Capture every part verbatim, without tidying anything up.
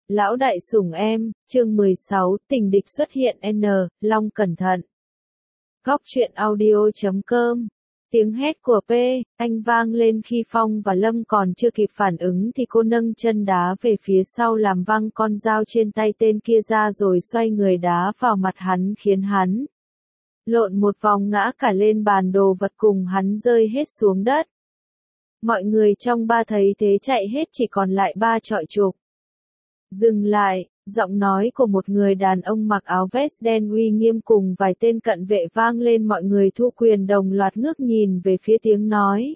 Lão đại sủng em, chương mười sáu, tình địch xuất hiện N, Long cẩn thận. Góc truyện audio chấm com. Tiếng hét của P, anh vang lên khi Phong và Lâm còn chưa kịp phản ứng thì cô nâng chân đá về phía sau làm văng con dao trên tay tên kia ra rồi xoay người đá vào mặt hắn khiến hắn lộn một vòng ngã cả lên bàn đồ vật cùng hắn rơi hết xuống đất. Mọi người trong ba thấy thế chạy hết chỉ còn lại ba trọi trục. Dừng lại, giọng nói của một người đàn ông mặc áo vest đen uy nghiêm cùng vài tên cận vệ vang lên, mọi người thu quyền đồng loạt ngước nhìn về phía tiếng nói.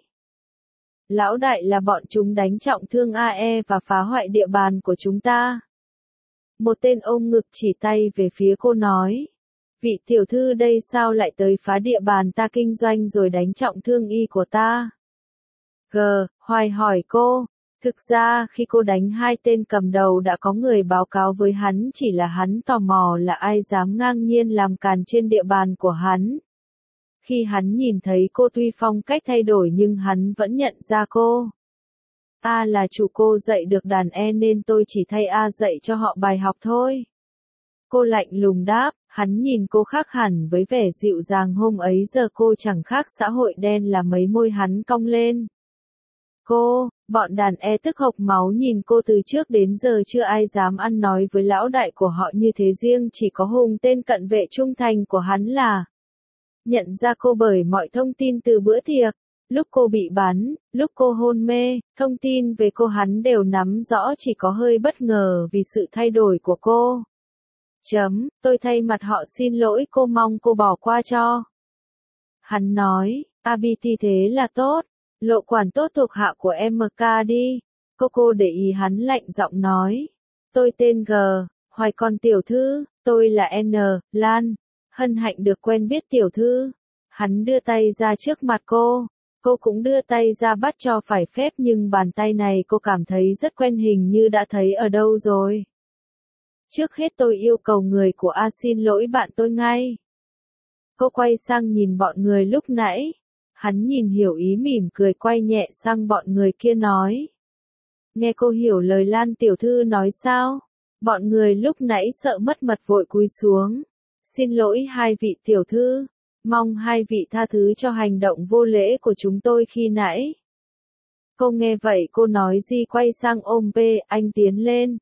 Lão đại, là bọn chúng đánh trọng thương a e và phá hoại địa bàn của chúng ta. Một tên ôm ngực chỉ tay về phía cô nói. Vị tiểu thư đây sao lại tới phá địa bàn ta kinh doanh rồi đánh trọng thương y của ta? G, Hoài hỏi cô. Thực ra khi cô đánh hai tên cầm đầu đã có người báo cáo với hắn, chỉ là hắn tò mò là ai dám ngang nhiên làm càn trên địa bàn của hắn. Khi hắn nhìn thấy cô tuy phong cách thay đổi nhưng hắn vẫn nhận ra cô. A là chủ cô dạy được đàn E nên tôi chỉ thay A dạy cho họ bài học thôi. Cô lạnh lùng đáp, hắn nhìn cô khác hẳn với vẻ dịu dàng hôm ấy giờ cô chẳng khác xã hội đen là mấy, môi hắn cong lên. Cô, bọn đàn E tức hộc máu nhìn cô, từ trước đến giờ chưa ai dám ăn nói với lão đại của họ như thế, riêng chỉ có Hùng tên cận vệ trung thành của hắn là nhận ra cô bởi mọi thông tin từ bữa tiệc, lúc cô bị bắn, lúc cô hôn mê, thông tin về cô hắn đều nắm rõ, chỉ có hơi bất ngờ vì sự thay đổi của cô. Chấm, tôi thay mặt họ xin lỗi cô, mong cô bỏ qua cho. Hắn nói, a bê tê thế là tốt. Lộ quản tốt thuộc hạ của em ca đi. Cô cô để ý hắn lạnh giọng nói. Tôi tên G, Hoài, con tiểu thư, tôi là N, Lan. Hân hạnh được quen biết tiểu thư. Hắn đưa tay ra trước mặt cô. Cô cũng đưa tay ra bắt cho phải phép, nhưng bàn tay này cô cảm thấy rất quen, hình như đã thấy ở đâu rồi. Trước hết tôi yêu cầu người của A xin lỗi bạn tôi ngay. Cô quay sang nhìn bọn người lúc nãy. Hắn nhìn hiểu ý mỉm cười quay nhẹ sang bọn người kia nói. Nghe cô hiểu lời Lan tiểu thư nói sao? Bọn người lúc nãy sợ mất mật vội cúi xuống. Xin lỗi hai vị tiểu thư. Mong hai vị tha thứ cho hành động vô lễ của chúng tôi khi nãy. Cô nghe vậy cô nói gì quay sang ôm P, anh tiến lên.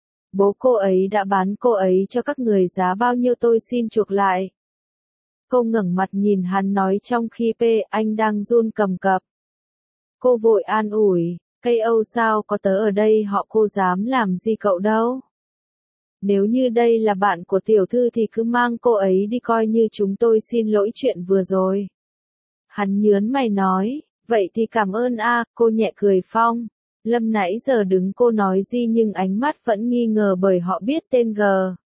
Bố cô ấy đã bán cô ấy cho các người giá bao nhiêu tôi xin chuộc lại. Cô ngẩng mặt nhìn hắn nói trong khi P, anh đang run cầm cập. Cô vội an ủi, cây Âu sao có tớ ở đây họ cô dám làm gì cậu đâu. Nếu như đây là bạn của tiểu thư thì cứ mang cô ấy đi, coi như chúng tôi xin lỗi chuyện vừa rồi. Hắn nhớn mày nói, vậy thì cảm ơn a, cô nhẹ cười. Phong, Lâm nãy giờ đứng cô nói gì nhưng ánh mắt vẫn nghi ngờ bởi họ biết tên G.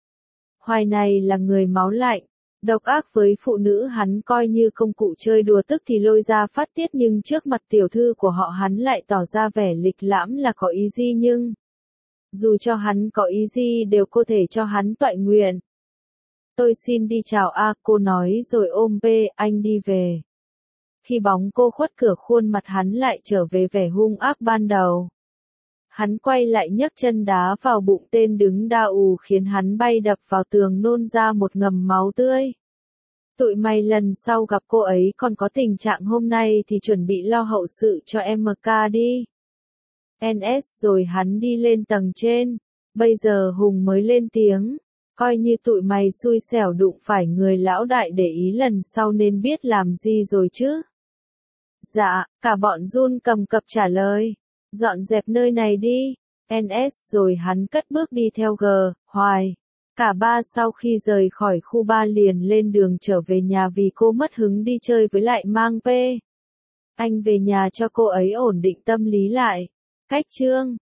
Hoài này là người máu lạnh. Độc ác với phụ nữ, hắn coi như công cụ chơi đùa tức thì lôi ra phát tiết, nhưng trước mặt tiểu thư của họ hắn lại tỏ ra vẻ lịch lãm là có ý gì, nhưng dù cho hắn có ý gì đều có thể cho hắn toại nguyện. Tôi xin đi chào a, cô nói rồi ôm P, anh đi về. Khi bóng cô khuất cửa, khuôn mặt hắn lại trở về vẻ hung ác ban đầu. Hắn quay lại nhấc chân đá vào bụng tên đứng đa ù khiến hắn bay đập vào tường nôn ra một ngầm máu tươi. Tụi mày lần sau gặp cô ấy còn có tình trạng hôm nay thì chuẩn bị lo hậu sự cho em ca đi. en ét rồi hắn đi lên tầng trên. Bây giờ Hùng mới lên tiếng. Coi như tụi mày xui xẻo đụng phải người lão đại để ý, lần sau nên biết làm gì rồi chứ. Dạ, cả bọn run cầm cập trả lời. Dọn dẹp nơi này đi, en ét rồi hắn cất bước đi theo G, Hoài. Cả ba sau khi rời khỏi khu ba liền lên đường trở về nhà vì cô mất hứng đi chơi với lại mang P. Anh về nhà cho cô ấy ổn định tâm lý lại. Cách chương